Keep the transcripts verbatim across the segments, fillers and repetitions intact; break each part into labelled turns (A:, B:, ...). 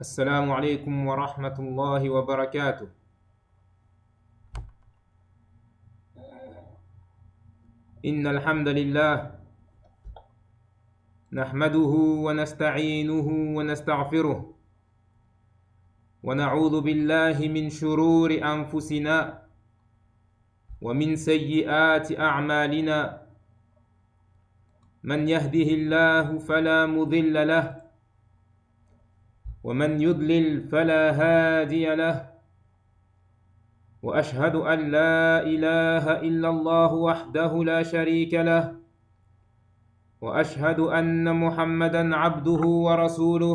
A: السلام عليكم ورحمة الله وبركاته. إن الحمد لله نحمده ونستعينه ونستغفره ونعوذ بالله من شرور أنفسنا ومن سيئات أعمالنا. من يهده الله فلا مضل له ومن يضلل فلا هادي له، وأشهد أن لا إله إلا الله وحده لا شريك له، وأشهد أن محمدًا عبده ورسوله.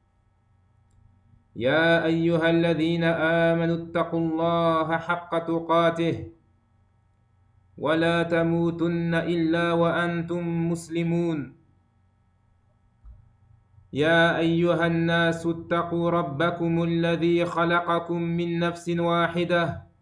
A: يا أيها الذين آمنوا اتقوا الله حق تقاته ولا تموتن إلا وأنتم مسلمون. يا أيها الناس اتقوا ربكم الذي خلقكم من نفس واحدة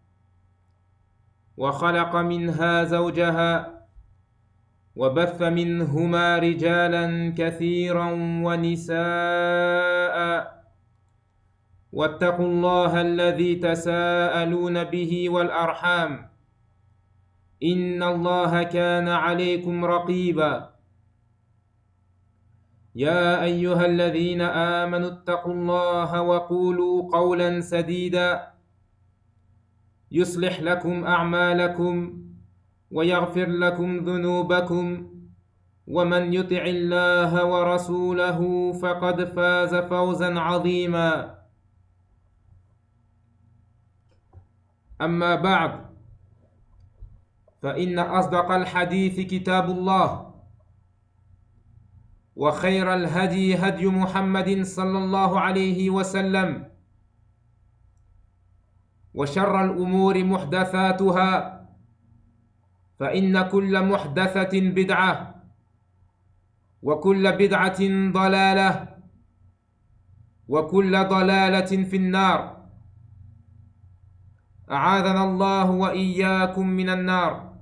A: وخلق منها زوجها وبث منهما رجالا كثيرا ونساء، واتقوا الله الذي تساءلون به والأرحام إن الله كان عليكم رقيبا. يا أيها الذين آمنوا اتقوا الله وقولوا قولا سديدا يصلح لكم أعمالكم ويغفر لكم ذنوبكم، ومن يطع الله ورسوله فقد فاز فوزا عظيما. أما بعد، فإن أصدق الحديث كتاب الله، وخير الهدي هدي محمد صلى الله عليه وسلم، وشر الأمور محدثاتها، فإن كل محدثة بدعة وكل بدعة ضلالة وكل ضلالة في النار. أعاذنا الله وإياكم من النار.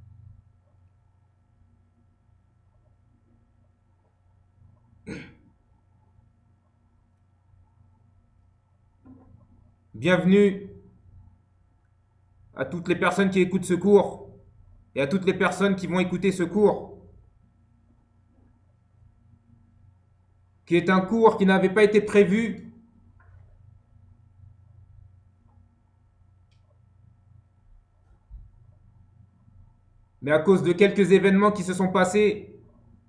A: Bienvenue à toutes les personnes qui écoutent ce cours et à toutes les personnes qui vont écouter ce cours, qui est un cours qui n'avait pas été prévu, mais à cause de quelques événements qui se sont passés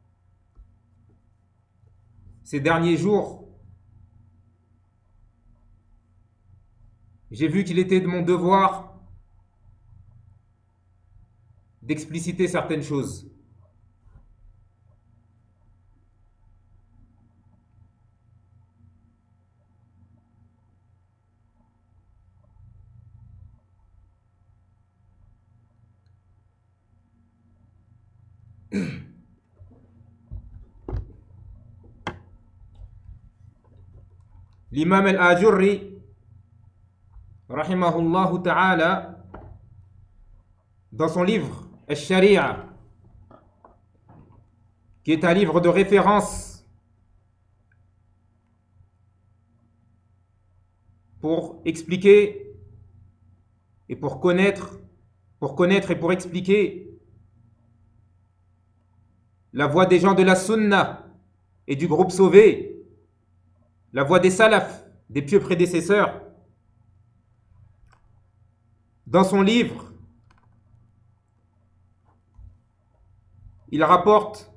A: ces derniers jours, j'ai vu qu'il était de mon devoir d'expliciter certaines choses. L'imam al-Ajurri, rahimahullah ta'ala, dans son livre Al-Sharia, qui est un livre de référence pour expliquer et pour connaître, pour connaître et pour expliquer la voie des gens de la Sunna et du groupe sauvé, la voie des salafs, des pieux prédécesseurs. Dans son livre, il rapporte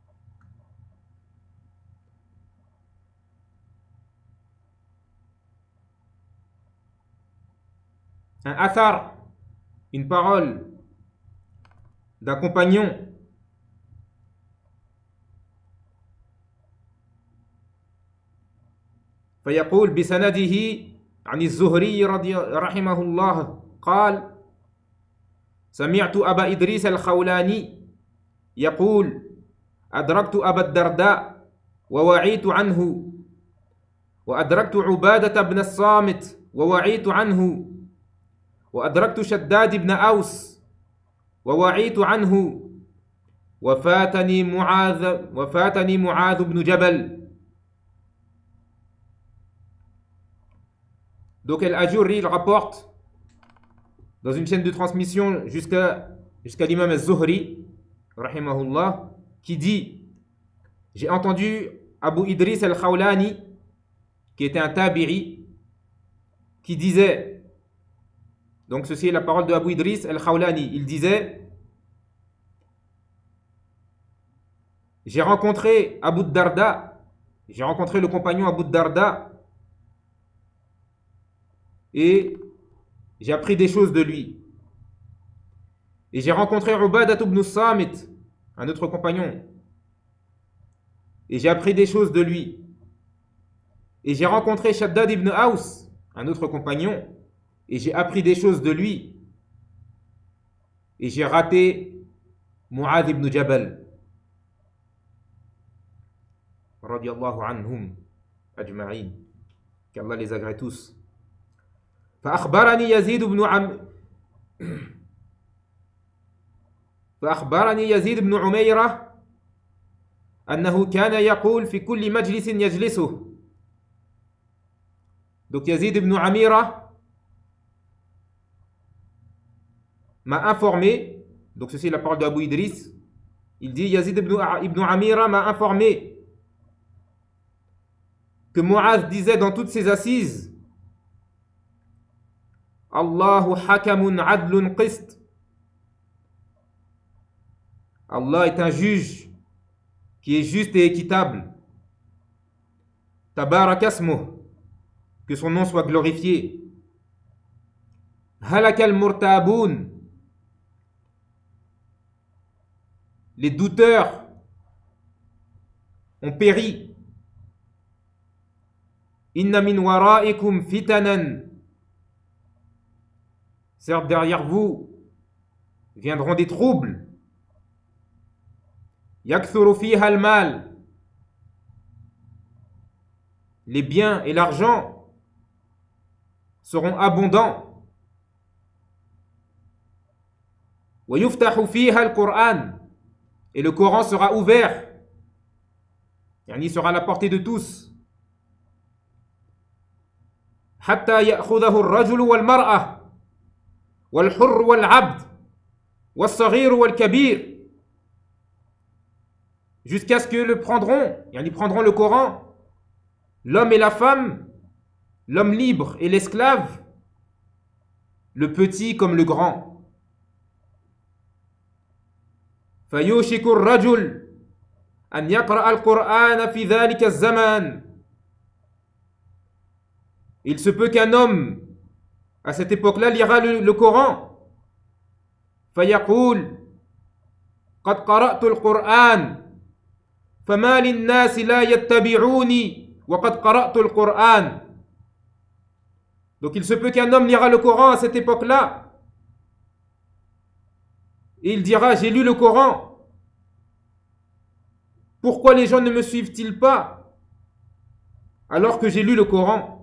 A: un athar, une parole d'un compagnon فيقول بسنده عن الزهري رضي رحمه الله قال: سمعت أبا إدريس الخولاني يقول: أدركت أبا الدرداء ووعيت عنه، وأدركت عبادة بن الصامت ووعيت عنه، وأدركت شداد بن أوس ووعيت عنه، وفاتني معاذ وفاتني معاذ بن جبل. Donc Al-Ajurri, il rapporte dans une chaîne de transmission jusqu'à jusqu'à l'imam Al-Zuhri, rahimahullah, qui dit: j'ai entendu Abu Idris Al-Khawlani, qui était un tabi'i, qui disait, donc ceci est la parole de Abu Idris Al-Khawlani, il disait: j'ai rencontré Abu Darda, j'ai rencontré le compagnon Abu Darda, et j'ai appris des choses de lui. Et j'ai rencontré Ubadat ibn Samit, un autre compagnon, et j'ai appris des choses de lui. Et j'ai rencontré Shaddad ibn Aus, un autre compagnon, et j'ai appris des choses de lui. Et j'ai raté Mu'adh ibn Jabal, radiyallahu anhum ajma'in, qu'Allah les agrée tous. فأخبرني يزيد بن عم فأخبرني يزيد بن عميرة أنه كان يقول في كل مجلس يجلسه. Donc Yazid ibn Amira m'a informé, donc ceci est la parole d'Abu Idris, il dit: Yazid ibn, ibn Amira m'a informé que Mu'adh disait dans toutes ses assises: Allahu hakamun adlun qist. Allah est un juge qui est juste et équitable. Tabarakasmuh, que son nom soit glorifié. Halakal murtaboun, les douteurs ont péri. Inna min wara'ikum fitanan, certes derrière vous viendront des troubles. Yakthuru fiha al-mal, les biens et l'argent seront abondants. Wa yuftahu fiha al-Qur'an, et le Coran sera ouvert, yani sera à la portée de tous. Hatta ya'khudhahu ar-rajulu wal-mar'a wal-hurr wal-'abd was-saghir wal-kabir, jusqu'à ce que le prendront, yani prendront le Coran, l'homme et la femme, l'homme libre et l'esclave, le petit comme le grand. فَيُوشِكُ الرَّجُلُ أَنْ يَقْرَأَ الْقُرْآنَ فِي ذَلِكَ الزَّمَانِ. Il se peut qu'un homme, à cette époque-là, lira le, le Coran. فَيَقُولُ قَدْ قَرَأْتُ الْقُرْآنَ فَمَا لِلنَّاسِ لَا يَتَّبِعُونِي وَقَدْ قَرَأْتُ الْقُرْآنَ. Donc il se peut qu'un homme lira le Coran à cette époque-là, et il dira: j'ai lu le Coran, pourquoi les gens ne me suivent-ils pas alors que j'ai lu le Coran?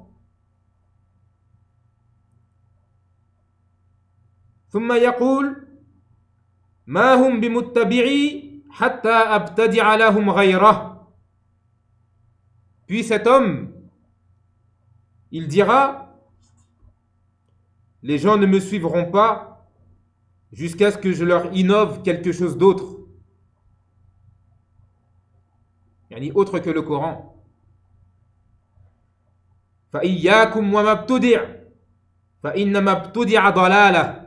A: ثم يقول ما هم بمتبعي حتى أبتدع لهم غيره. Puis cet homme, il dira: les gens ne me suivront pas jusqu'à ce que je leur innove quelque chose d'autre, yani autre que le Coran. فإياكم وما ابتدع فإنما ابتدع ضلالة.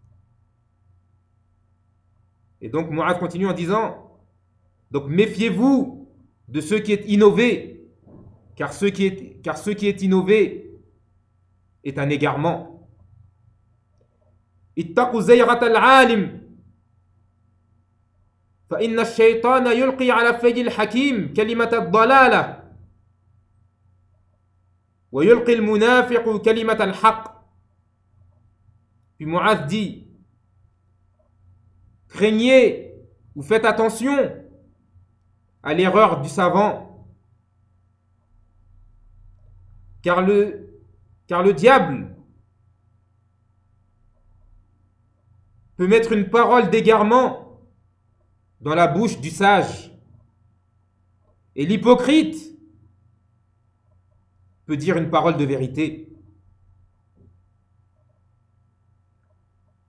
A: Et donc Mu'adh continue en disant: donc méfiez-vous de ce qui est innové, car ce qui est, car ce qui est innové est un égarement. ittaqu zayrat al-alim fa inna ash-shaytana yulqi ala fayyi al-hakim kalimat ad-dalalah wa yulqi al-munafiqu kalimat al-haqq. Puis Mu'adh dit: craignez ou faites attention à l'erreur du savant, car le, car le diable peut mettre une parole d'égarement dans la bouche du sage, et l'hypocrite peut dire une parole de vérité.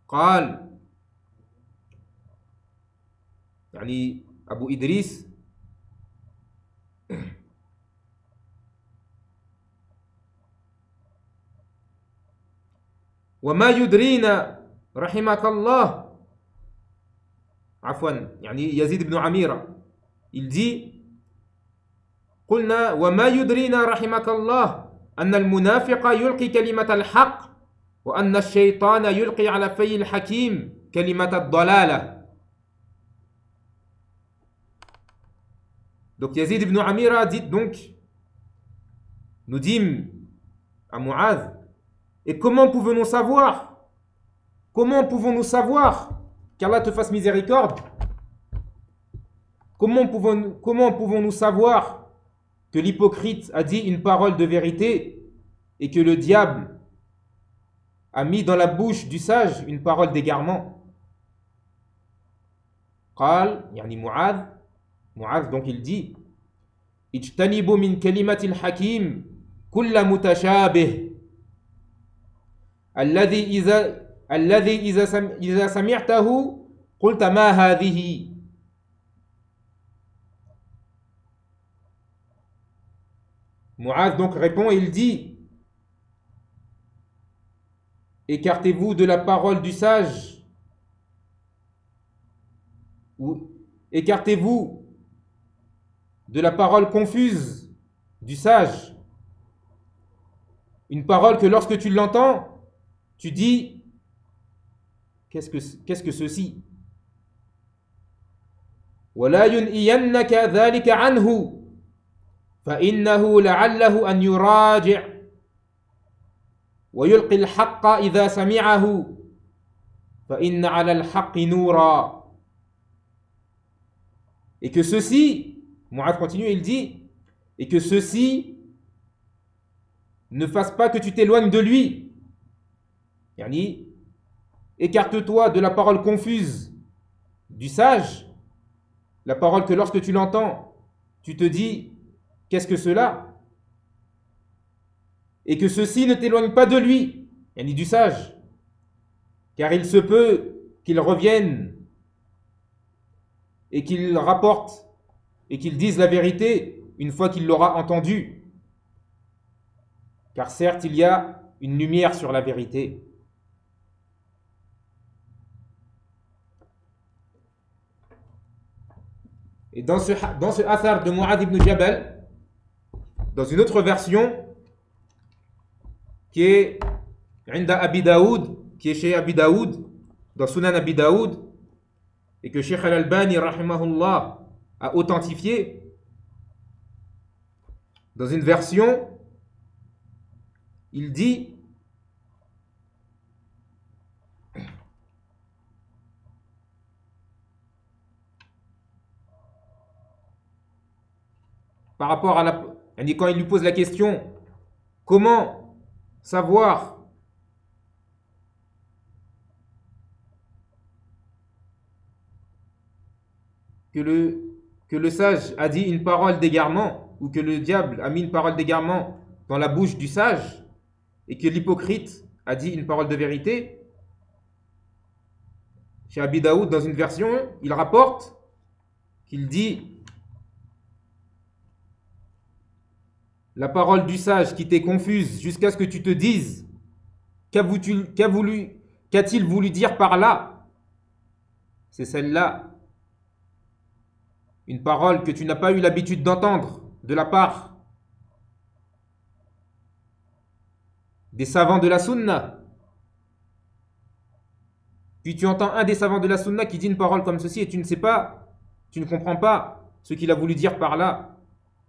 A: قال يعني أبو إدريس وما يدرينا رحمك الله عفوا يعني يزيد بن عميرة il dit قلنا وما يدرينا رحمك الله أن المنافق يلقي كلمة الحق وأن الشيطان يلقي على في الحكيم كلمة الضلالة. Donc Yazid ibn Amira dit donc, nous dîmes à Mu'adh, et comment pouvons-nous savoir, comment pouvons-nous savoir qu'Allah te fasse miséricorde, comment pouvons, comment pouvons-nous savoir que l'hypocrite a dit une parole de vérité et que le diable a mis dans la bouche du sage une parole d'égarement. قال يعني معاذ معاذ donc il dit اجتنبوا من كلمة الحكيم كل متشابه الذي إذا الذي إذا سم إذا سمعته قلت ما هذه. Mu'adh donc répond et il dit écartez-vous de la parole du sage ou écartez-vous de la parole confuse du sage, une parole que lorsque tu l'entends tu dis qu'est-ce que, qu'est-ce que ceci. ولا ينئينك ذلك عنه فإنه لعله أن يراجع ويلقي الحق إذا سمعه فإن على الحق نورا. Et que ceci, Mu'adh continue, il dit, et que ceci ne fasse pas que tu t'éloignes de lui. Yani, écarte-toi de la parole confuse du sage, la parole que lorsque tu l'entends, tu te dis qu'est-ce que cela? Et que ceci ne t'éloigne pas de lui, yani du sage, car il se peut qu'il revienne et qu'il rapporte et qu'il dise la vérité une fois qu'il l'aura entendu. Car certes, il y a une lumière sur la vérité. Et dans ce, dans ce athar de Mu'adh ibn Jabal, dans une autre version, qui est Inda Abi Daoud, qui est chez Abi Daoud, dans Sunan Abi Daoud, et que Sheikh Al-Albani, rahimahullah, a authentifié, dans une version, il dit par rapport à la... Quand il lui pose la question, comment savoir que le, que le sage a dit une parole d'égarement ou que le diable a mis une parole d'égarement dans la bouche du sage et que l'hypocrite a dit une parole de vérité. Chez Abi Daoud, dans une version, il rapporte qu'il dit la parole du sage qui t'est confuse jusqu'à ce que tu te dises qu'a voulu, qu'a voulu, qu'a-t-il voulu dire par là? C'est celle-là. Une parole que tu n'as pas eu l'habitude d'entendre de la part des savants de la sunna. Puis tu entends un des savants de la sunna qui dit une parole comme ceci et tu ne sais pas, tu ne comprends pas ce qu'il a voulu dire par là.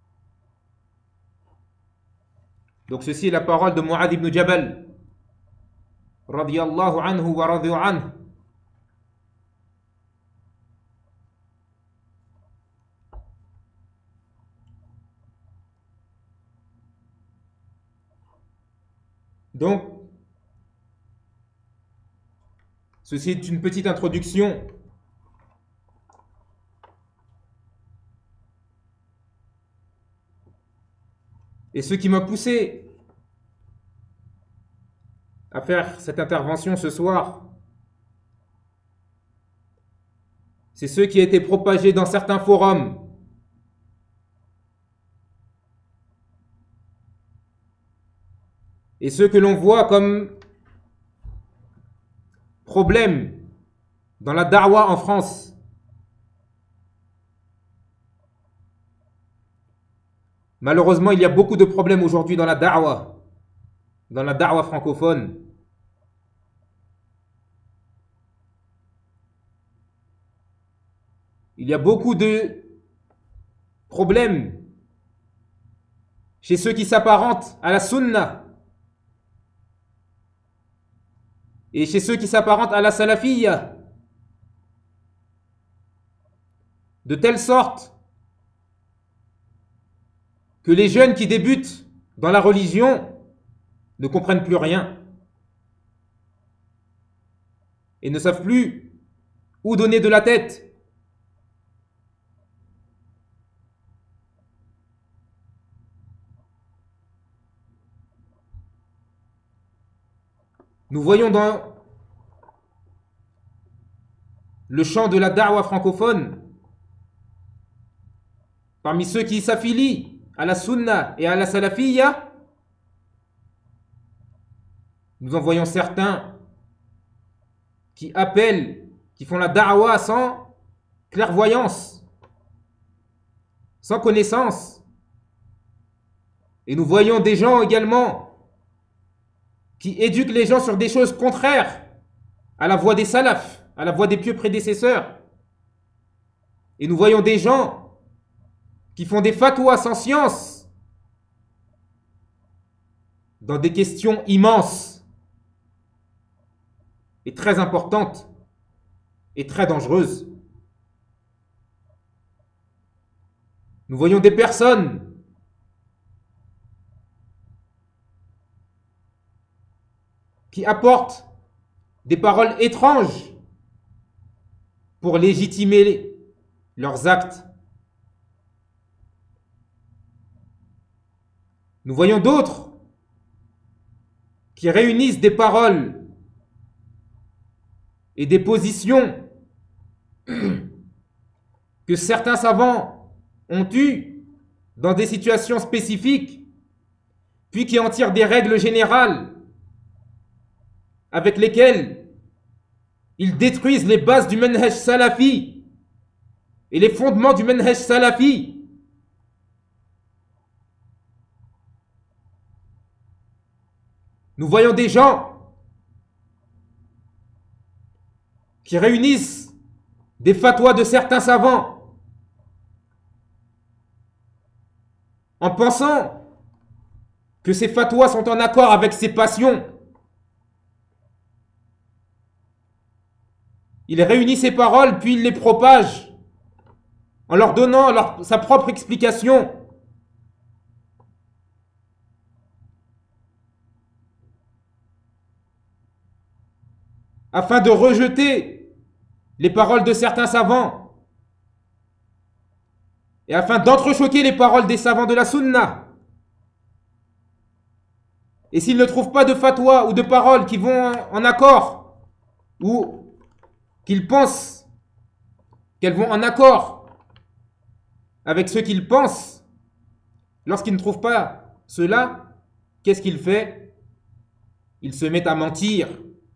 A: Donc ceci est la parole de Mu'adh ibn Jabal radiyallahu anhu wa radiyu anhu. Donc, ceci est une petite introduction et ce qui m'a poussé à faire cette intervention ce soir, c'est ce qui a été propagé dans certains forums. Et ce que l'on voit comme problème dans la da'wa en France. Malheureusement, il y a beaucoup de problèmes aujourd'hui dans la da'wa, dans la da'wa francophone. Il y a beaucoup de problèmes chez ceux qui s'apparentent à la sunna et chez ceux qui s'apparentent à la salafiyya, de telle sorte que les jeunes qui débutent dans la religion ne comprennent plus rien et ne savent plus où donner de la tête. Nous voyons dans le champ de la da'wa francophone, parmi ceux qui s'affilient à la sunna et à la salafiyya, nous en voyons certains qui appellent, qui font la da'wa sans clairvoyance, sans connaissance. Et nous voyons des gens également qui éduquent les gens sur des choses contraires à la voie des salafs, à la voie des pieux prédécesseurs. Et nous voyons des gens qui font des fatwas sans science dans des questions immenses et très importantes et très dangereuses. Nous voyons des personnes qui apportent des paroles étranges pour légitimer leurs actes. Nous voyons d'autres qui réunissent des paroles et des positions que certains savants ont eues dans des situations spécifiques, puis qui en tirent des règles générales avec lesquelles ils détruisent les bases du manhaj salafi et les fondements du manhaj salafi. Nous voyons des gens qui réunissent des fatwas de certains savants en pensant que ces fatwas sont en accord avec ses passions. Il réunit ces paroles, puis il les propage en leur donnant leur, sa propre explication. Afin de rejeter les paroles de certains savants et afin d'entrechoquer les paroles des savants de la sunna. Et s'ils ne trouvent pas de fatwa ou de paroles qui vont en accord ou qu'ils pensent qu'elles vont en accord avec ce qu'ils pensent, lorsqu'ils ne trouvent pas cela, qu'est-ce qu'il fait? Ils se mettent à mentir.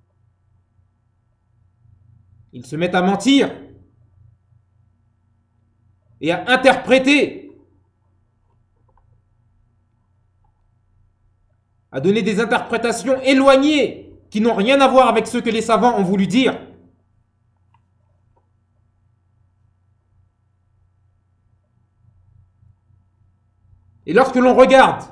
A: Ils se mettent à mentir et à interpréter, à donner des interprétations éloignées qui n'ont rien à voir avec ce que les savants ont voulu dire. Et lorsque l'on regarde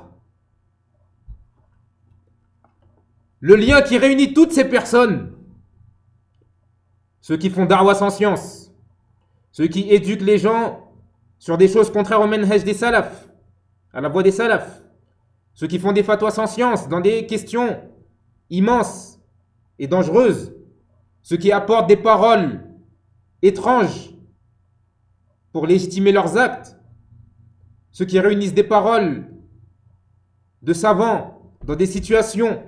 A: le lien qui réunit toutes ces personnes, ceux qui font da'wa sans science, ceux qui éduquent les gens sur des choses contraires au manhaj des salafs, à la voie des salafs, ceux qui font des fatwas sans science dans des questions immenses et dangereuses, ceux qui apportent des paroles étranges pour légitimer leurs actes, ceux qui réunissent des paroles de savants dans des situations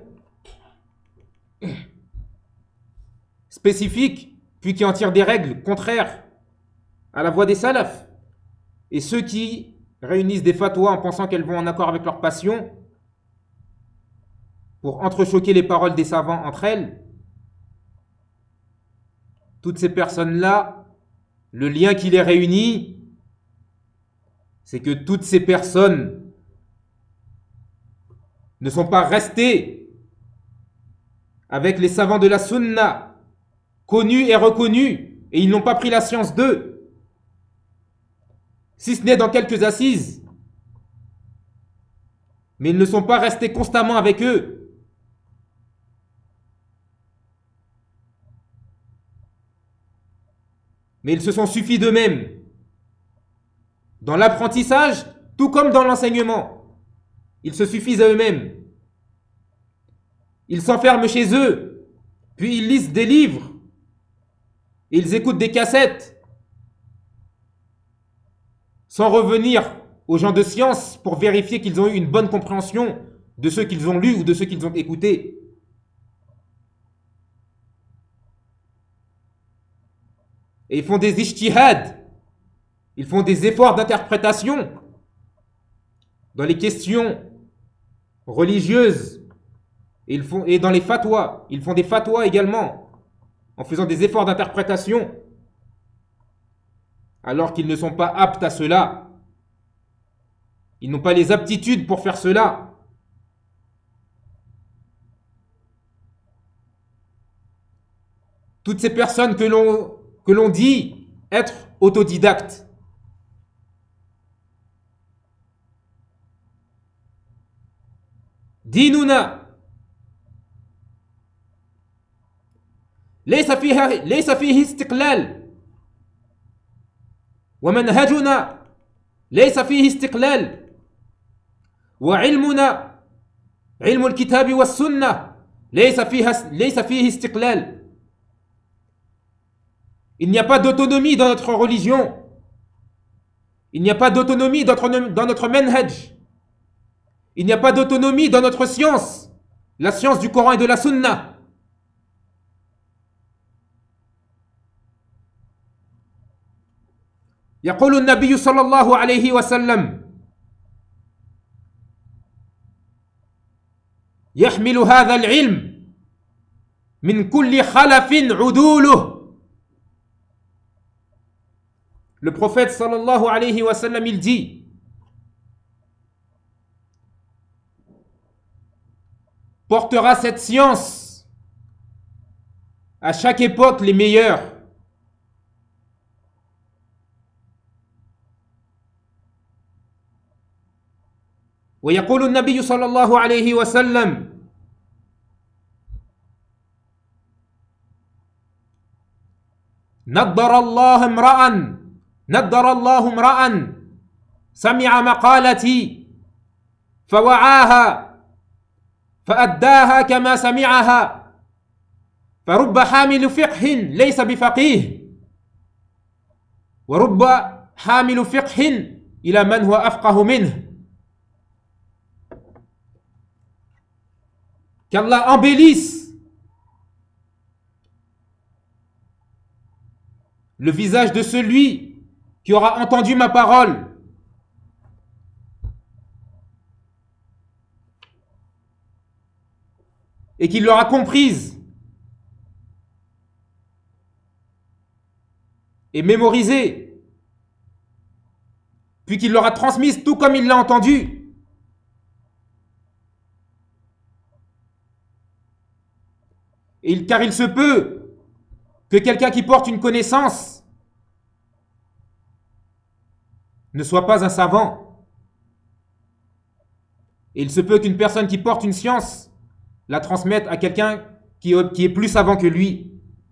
A: spécifiques, puis qui en tirent des règles contraires à la voie des salafs. Et ceux qui réunissent des fatwas en pensant qu'elles vont en accord avec leur passion, pour entrechoquer les paroles des savants entre elles, toutes ces personnes-là, le lien qui les réunit, c'est que toutes ces personnes ne sont pas restées avec les savants de la sunna, connus et reconnus, et ils n'ont pas pris la science d'eux, si ce n'est dans quelques assises, mais ils ne sont pas restés constamment avec eux. Mais ils se sont suffis d'eux-mêmes, dans l'apprentissage, tout comme dans l'enseignement. Ils se suffisent à eux-mêmes. Ils s'enferment chez eux, puis ils lisent des livres, ils écoutent des cassettes, sans revenir aux gens de science pour vérifier qu'ils ont eu une bonne compréhension de ce qu'ils ont lu ou de ce qu'ils ont écouté. Et ils font des ijtihad, ils font des efforts d'interprétation dans les questions religieuses, et, ils font, et dans les fatwas, ils font des fatwas également, en faisant des efforts d'interprétation, alors qu'ils ne sont pas aptes à cela. Ils n'ont pas les aptitudes pour faire cela. Toutes ces personnes que l'on que l'on dit être autodidactes, ديننا ليس فيها ليس فيه استقلال ومنهجنا ليس فيه استقلال وعلمنا علم الكتاب والسنة ليس فيها ليس فيه استقلال. Il n'y a pas d'autonomie dans notre religion. Il n'y a pas d'autonomie dans notre, dans notre manhaj. Il n'y a pas d'autonomie dans notre science, la science du Coran et de la Sunna. يقول النبي صلى الله عليه وسلم يحمل هذا العلم من كل خلف عدوله. Le prophète sallallahu alayhi wa sallam, il dit: portera cette science à chaque époque les meilleurs. ويقول النبي صلى الله عليه وسلم: نضر الله امرأ نضر الله امرأ سمع مقالتي فوعاها فأداها كما سمعها فرب حامل فقه ليس بفقيه ورب حامل فقه إلى من هو أفقه منه. Qu'Allah embellisse le visage de celui qui aura entendu ma parole et qui l'aura comprise et mémorisée, puis qu'il l'aura transmise tout comme il l'a entendu. Et il, car il se peut que quelqu'un qui porte une connaissance ne soit pas un savant. Et il se peut qu'une personne qui porte une science la transmette à quelqu'un qui, qui est plus savant que lui.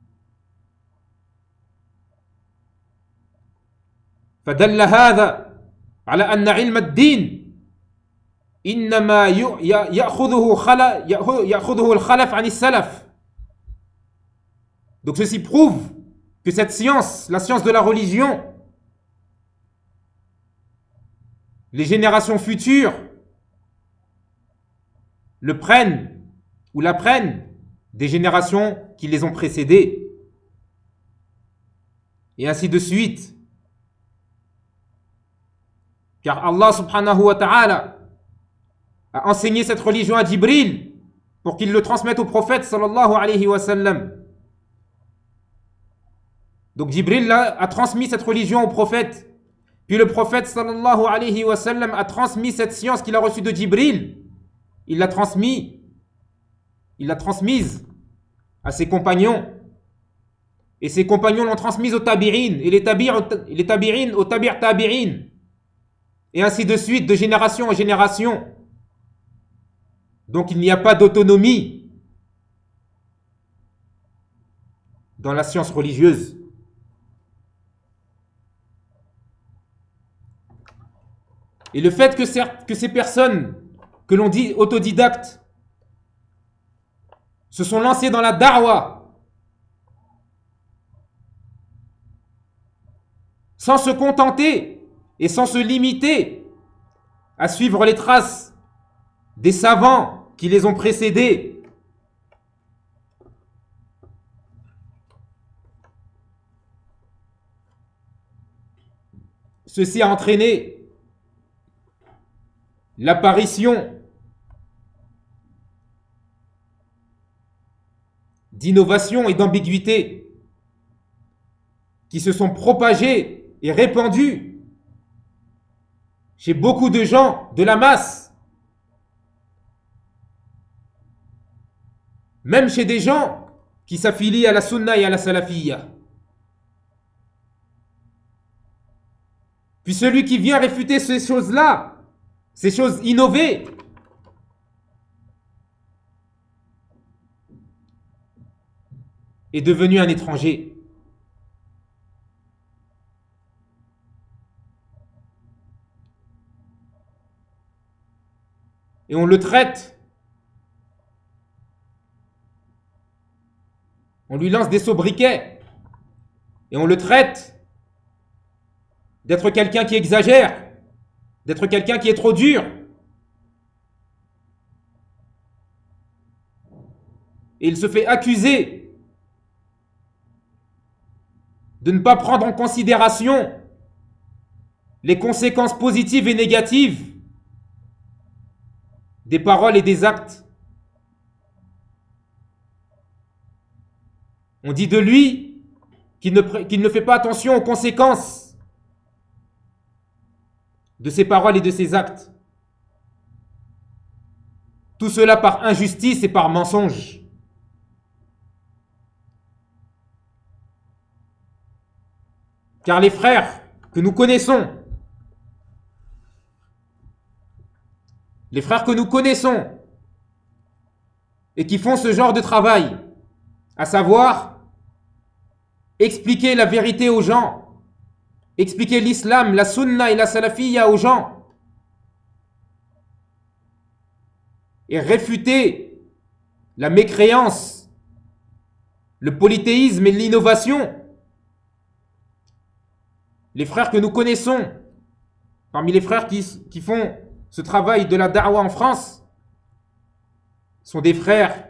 A: فدل هذا على أن علم الدين إنما يأخذه يأخذه الخلف عن السلف. Donc ceci prouve que cette science, la science de la religion, les générations futures le prennent ou l'apprennent des générations qui les ont précédées. Et ainsi de suite. Car Allah subhanahu wa ta'ala a enseigné cette religion à Jibril pour qu'il le transmette au prophète sallallahu alayhi wa sallam. Donc Jibril là, a transmis cette religion au prophète. Puis le prophète sallallahu alayhi wa sallam a transmis cette science qu'il a reçue de Jibril. Il l'a transmis. Il l'a transmise à ses compagnons. Et ses compagnons l'ont transmise aux tabi'in. Et les tabi'in aux tabi'ir tabi'in. Et ainsi de suite, de génération en génération. Donc il n'y a pas d'autonomie dans la science religieuse. Et le fait que, certes, que ces personnes que l'on dit autodidactes se sont lancées dans la da'wa sans se contenter et sans se limiter à suivre les traces des savants qui les ont précédés, ceci a entraîné l'apparition d'innovations et d'ambiguïtés qui se sont propagées et répandues chez beaucoup de gens de la masse, même chez des gens qui s'affilient à la sunna et à la salafiyya. Puis celui qui vient réfuter ces choses-là, ces choses innovées, est devenu un étranger. Et on le traite, on lui lance des sobriquets, et on le traite d'être quelqu'un qui exagère, d'être quelqu'un qui est trop dur. Et il se fait accuser de ne pas prendre en considération les conséquences positives et négatives des paroles et des actes. On dit de lui qu'il ne, qu'il ne fait pas attention aux conséquences de ses paroles et de ses actes. Tout cela par injustice et par mensonge. Car les frères que nous connaissons, les frères que nous connaissons et qui font ce genre de travail, à savoir expliquer la vérité aux gens, expliquer l'islam, la sunna et la salafiyya aux gens, et réfuter la mécréance, le polythéisme et l'innovation. Les frères que nous connaissons, parmi les frères qui, qui font ce travail de la da'wa en France, sont des frères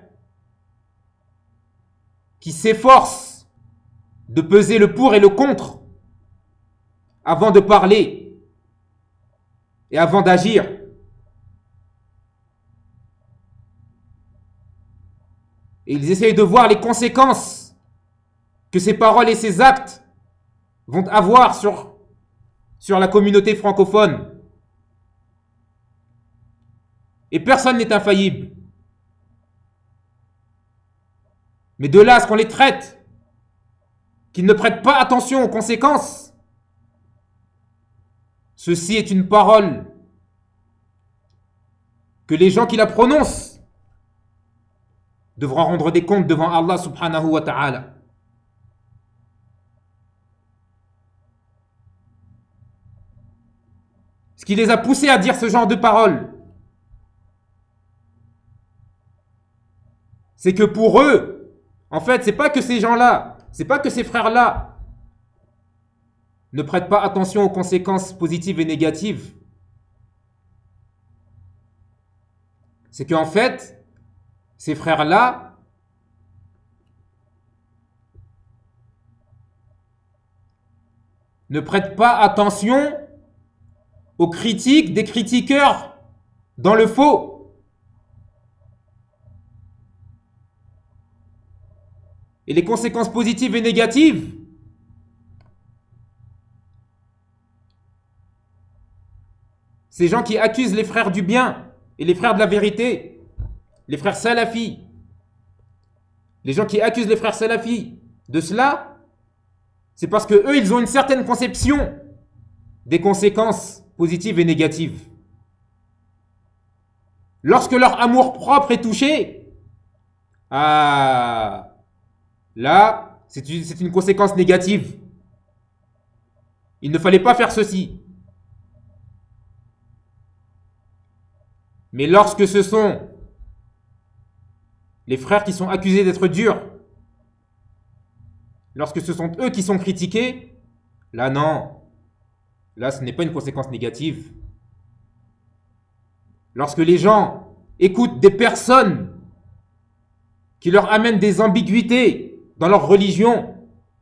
A: qui s'efforcent de peser le pour et le contre avant de parler et avant d'agir. Et ils essayent de voir les conséquences que ces paroles et ces actes vont avoir sur, sur la communauté francophone. Et personne n'est infaillible. Mais de là à ce qu'on les traite, qu'ils ne prêtent pas attention aux conséquences, ceci est une parole que les gens qui la prononcent devront rendre des comptes devant Allah subhanahu wa ta'ala. Ce qui les a poussés à dire ce genre de paroles, c'est que pour eux, en fait, c'est pas que ces gens-là, c'est pas que ces frères-là ne prêtent pas attention aux conséquences positives et négatives. C'est qu'en fait, ces frères-là ne prêtent pas attention aux critiques des critiqueurs dans le faux. Et les conséquences positives et négatives, ces gens qui accusent les frères du bien et les frères de la vérité, les frères salafis, les gens qui accusent les frères salafis de cela, c'est parce que eux, ils ont une certaine conception des conséquences positives et négatives. Lorsque leur amour propre est touché, ah, là, c'est une, c'est une conséquence négative. Il ne fallait pas faire ceci. Mais lorsque ce sont les frères qui sont accusés d'être durs, lorsque ce sont eux qui sont critiqués, là non, là ce n'est pas une conséquence négative. Lorsque les gens écoutent des personnes qui leur amènent des ambiguïtés dans leur religion,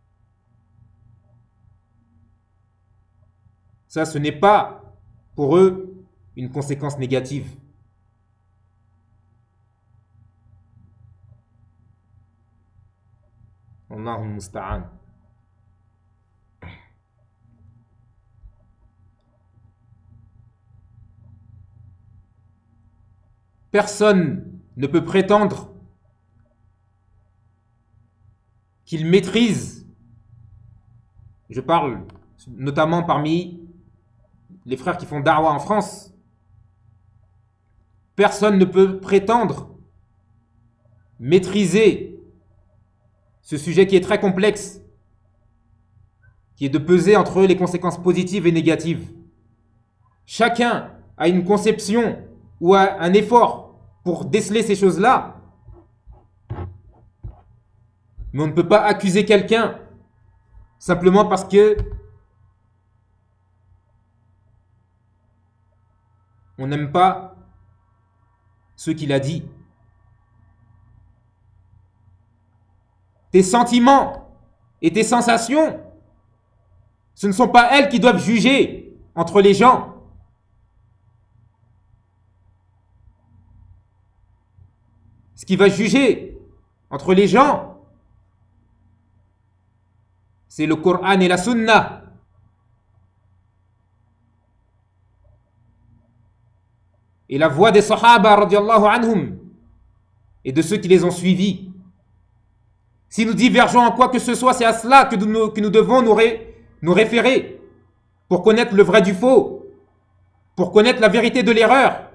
A: ça ce n'est pas pour eux une conséquence négative. Allahu musta'an. Personne ne peut prétendre qu'il maîtrise, je parle notamment parmi les frères qui font da'wa en France, personne ne peut prétendre maîtriser ce sujet qui est très complexe, qui est de peser entre les conséquences positives et négatives. Chacun a une conception ou a un effort pour déceler ces choses-là, mais on ne peut pas accuser quelqu'un simplement parce que on n'aime pas ce qu'il a dit. Tes sentiments et tes sensations, ce ne sont pas elles qui doivent juger entre les gens. Ce qui va juger entre les gens, c'est le Coran et la Sunna. Et la voix des Sahaba radiallahu anhum et de ceux qui les ont suivis. Si nous divergeons en quoi que ce soit, c'est à cela que nous, que nous devons nous, ré, nous référer pour connaître le vrai du faux, pour connaître la vérité de l'erreur.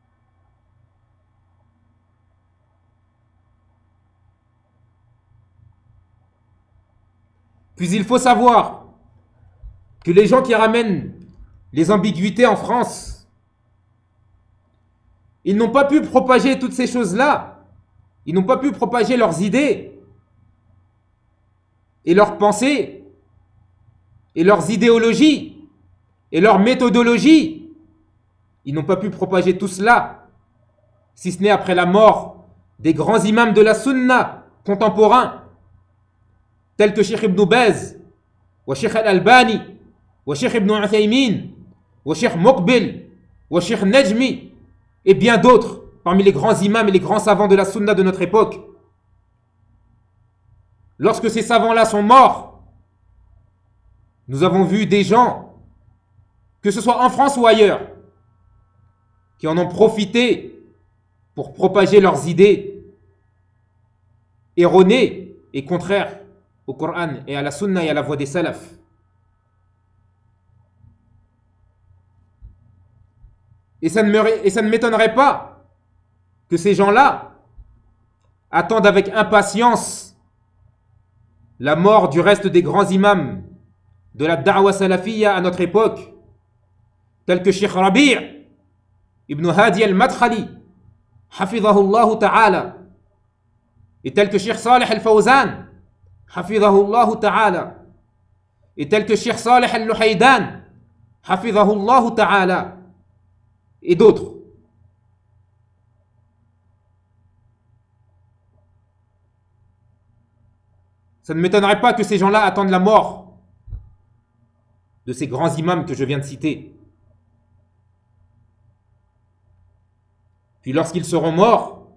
A: Puis il faut savoir que les gens qui ramènent les ambiguïtés en France, ils n'ont pas pu propager toutes ces choses-là. Ils n'ont pas pu propager leurs idées et leurs pensées et leurs idéologies et leurs méthodologies. Ils n'ont pas pu propager tout cela, si ce n'est après la mort des grands imams de la Sunna contemporains, tels que Cheikh Ibn Baz, wa Cheikh Al-Albani, wa Cheikh Ibn Uthaymin, wa Cheikh Muqbil, wa Cheikh Najmi, et bien d'autres parmi les grands imams et les grands savants de la Sunna de notre époque. Lorsque ces savants-là sont morts, nous avons vu des gens, que ce soit en France ou ailleurs, qui en ont profité pour propager leurs idées erronées et contraires au Coran et à la Sunna et à la voie des salafs. Et ça ne me, et ça ne m'étonnerait pas que ces gens-là attendent avec impatience la mort du reste des grands imams de la da'wa salafiyya à notre époque, tels que Cheikh Rabi' ibn Hadi al-Madkhali, hafidhahullah ta'ala, et tels que Cheikh Salih al-Fawzan, hafidhahullah ta'ala, et tels que Cheikh Salih al-Luhaydan, hafidhahullah ta'ala, et d'autres. Ça ne m'étonnerait pas que ces gens-là attendent la mort de ces grands imams que je viens de citer. Puis lorsqu'ils seront morts,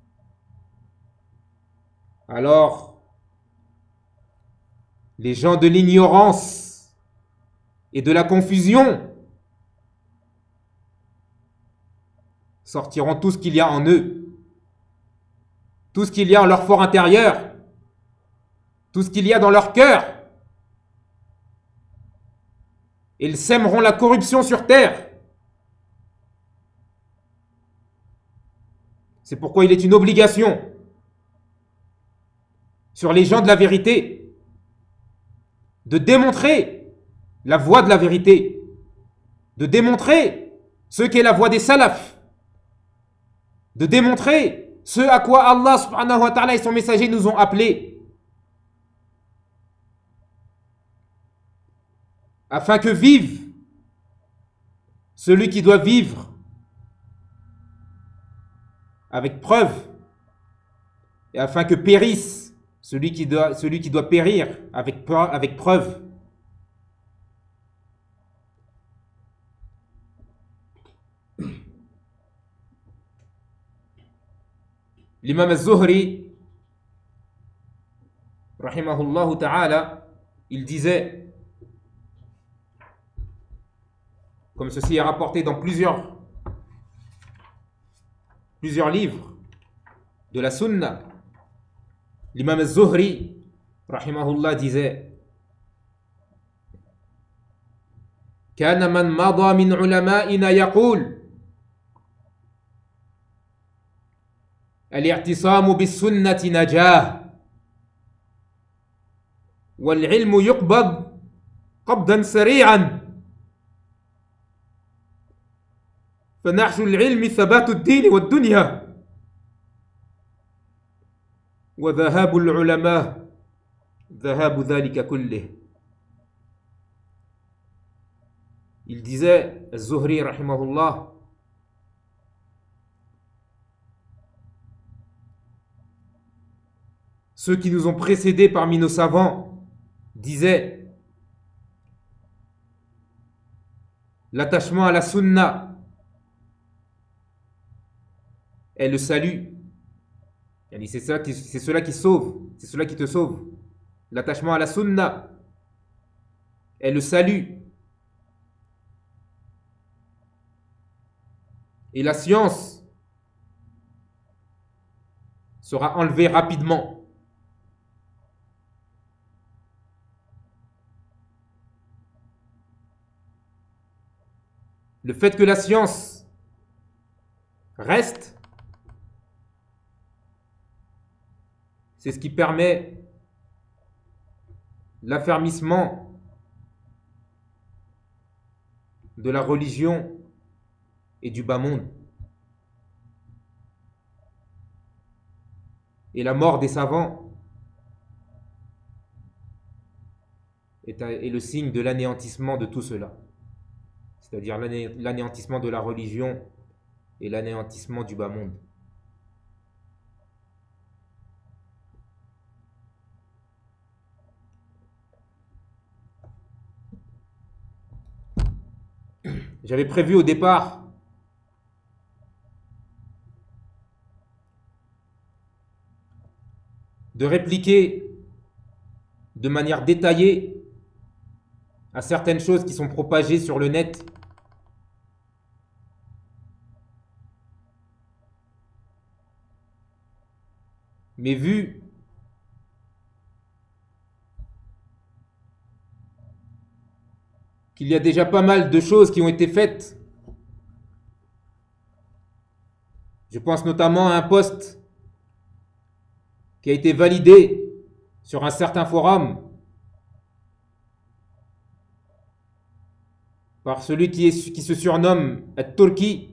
A: alors les gens de l'ignorance et de la confusion sortiront tout ce qu'il y a en eux, tout ce qu'il y a en leur fort intérieur, tout ce qu'il y a dans leur cœur. Ils sèmeront la corruption sur terre. C'est pourquoi il est une obligation sur les gens de la vérité de démontrer la voie de la vérité, de démontrer ce qu'est la voie des salafs, de démontrer ce à quoi Allah subhanahu wa ta'ala et son messager nous ont appelés, afin que vive celui qui doit vivre avec preuve, et afin que périsse celui qui doit, celui qui doit périr avec, avec preuve. L'imam al-Zuhri, rahimahullah ta'ala, il disait, comme ceci est rapporté dans plusieurs, plusieurs livres de la Sunna, l'imam al-Zuhri, rahimahullah, disait: كان من مضى من علمائنا يقول الاعتصام بالسنة نجاة والعلم يقبض قبضا سريعا فنحش العلم ثبات الدين والدنيا وذهاب العلماء ذهاب ذلك كله. Il disait, Az-Zuhri rahimahullah, ceux qui nous ont précédés parmi nos savants disaient: l'attachement à la sunna est le salut. C'est cela qui, c'est cela qui sauve, c'est cela qui te sauve. L'attachement à la sunna est le salut. Et la science sera enlevée rapidement. Le fait que la science reste, c'est ce qui permet l'affermissement de la religion et du bas monde. Et la mort des savants est, est le signe de l'anéantissement de tout cela, c'est-à-dire l'ané, l'anéantissement de la religion et l'anéantissement du bas monde. J'avais prévu au départ de répliquer de manière détaillée à certaines choses qui sont propagées sur le net. Mais vu qu'il y a déjà pas mal de choses qui ont été faites, je pense notamment à un post qui a été validé sur un certain forum par celui qui, est, qui se surnomme At-Turki,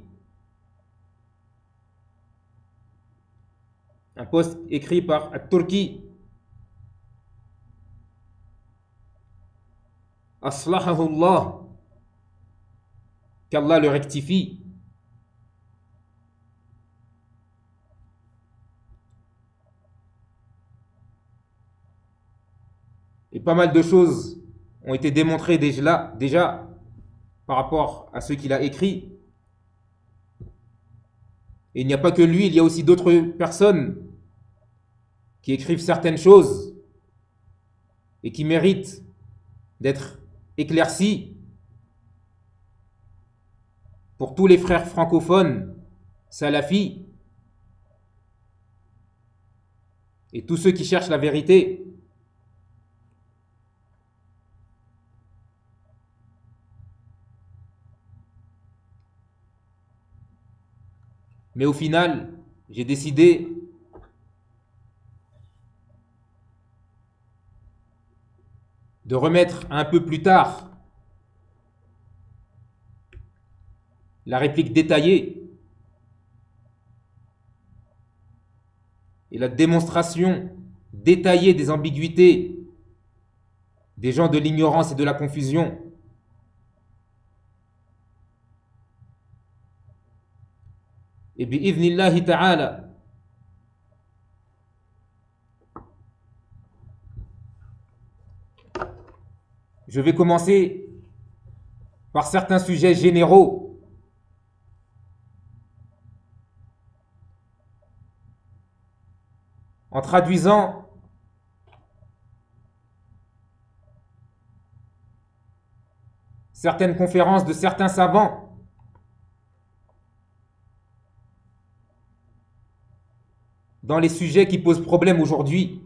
A: un post écrit par At-Turki, Aslahahullah, qu'Allah le rectifie. Et pas mal de choses ont été démontrées déjà, déjà par rapport à ce qu'il a écrit. Et il n'y a pas que lui, il y a aussi d'autres personnes qui écrivent certaines choses et qui méritent d'être éclaircies pour tous les frères francophones, salafis, et tous ceux qui cherchent la vérité. Mais au final, j'ai décidé de remettre un peu plus tard la réplique détaillée et la démonstration détaillée des ambiguïtés des gens de l'ignorance et de la confusion. Et bi'idhnillahi ta'ala, je vais commencer par certains sujets généraux en traduisant certaines conférences de certains savants dans les sujets qui posent problème aujourd'hui.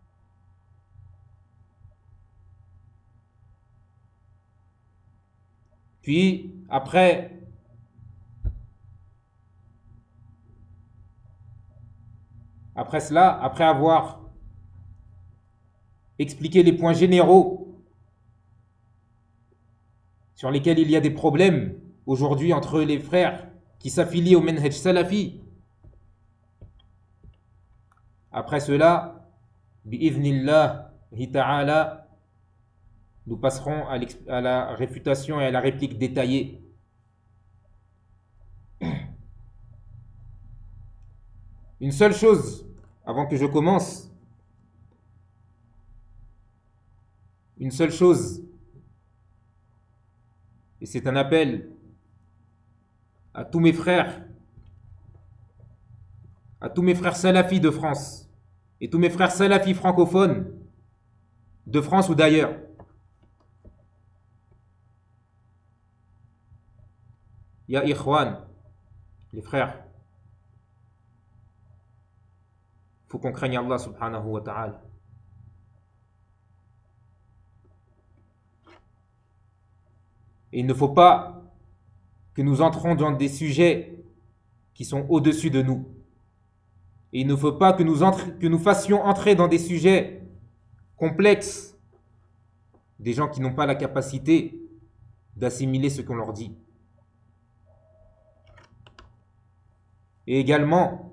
A: Puis, après, après cela, après avoir expliqué les points généraux sur lesquels il y a des problèmes aujourd'hui entre les frères qui s'affilient au manhaj salafi, après cela, bi'idhnillahi ta'ala, nous passerons à, à la réfutation et à la réplique détaillée. Une seule chose, avant que je commence, une seule chose, et c'est un appel à tous mes frères, à tous mes frères salafis de France, et tous mes frères salafis francophones, de France ou d'ailleurs. Ya ikhwan, les frères, il faut qu'on craigne Allah subhanahu wa ta'ala. Et il ne faut pas que nous entrons dans des sujets qui sont au-dessus de nous. Et il ne faut pas que nous, entre, que nous fassions entrer dans des sujets complexes des gens qui n'ont pas la capacité d'assimiler ce qu'on leur dit. Et également,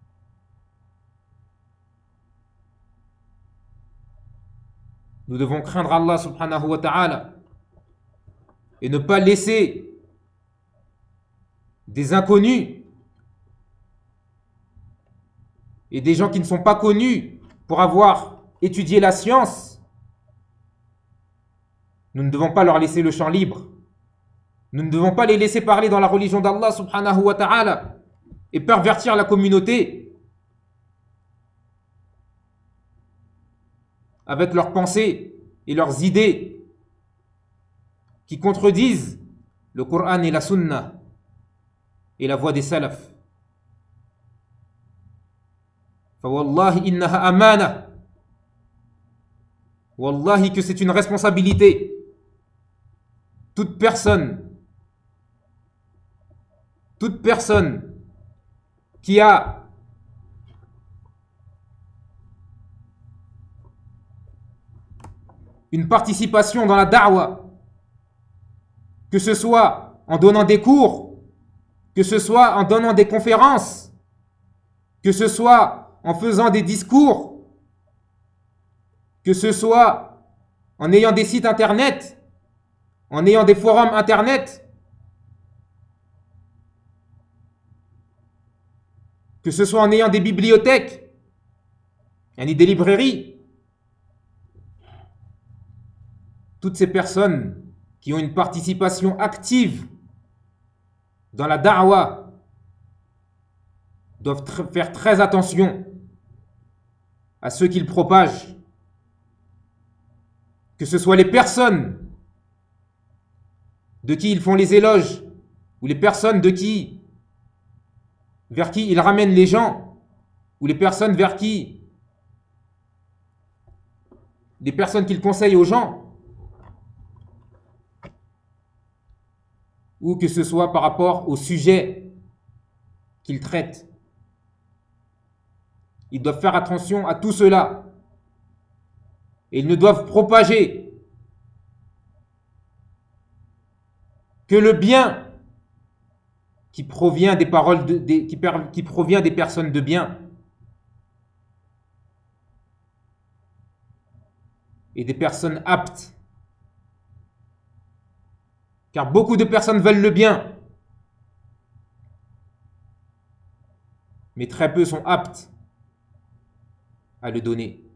A: nous devons craindre Allah subhanahu wa ta'ala et ne pas laisser des inconnus et des gens qui ne sont pas connus pour avoir étudié la science. Nous ne devons pas leur laisser le champ libre. Nous ne devons pas les laisser parler dans la religion d'Allah subhanahu wa ta'ala et pervertir la communauté avec leurs pensées et leurs idées qui contredisent le Coran et la Sunna et la voie des salafs. Fawallahi innaha amana. Wallahi que c'est une responsabilité. Toute personne, toute personne qui a une participation dans la da'wa, que ce soit en donnant des cours, que ce soit en donnant des conférences, que ce soit en faisant des discours, que ce soit en ayant des sites internet, en ayant des forums internet, que ce soit en ayant des bibliothèques, des librairies. Toutes ces personnes qui ont une participation active dans la da'wa doivent tr- faire très attention à ceux qu'ils propagent, que ce soit les personnes de qui ils font les éloges, ou les personnes de qui, vers qui ils ramènent les gens, ou les personnes vers qui, les personnes qu'ils conseillent aux gens, ou que ce soit par rapport au sujet qu'ils traitent. Ils doivent faire attention à tout cela. Et ils ne doivent propager que le bien qui provient des paroles de, des, qui, qui provient des personnes de bien et des personnes aptes. Car beaucoup de personnes veulent le bien, mais très peu sont aptes à le donner.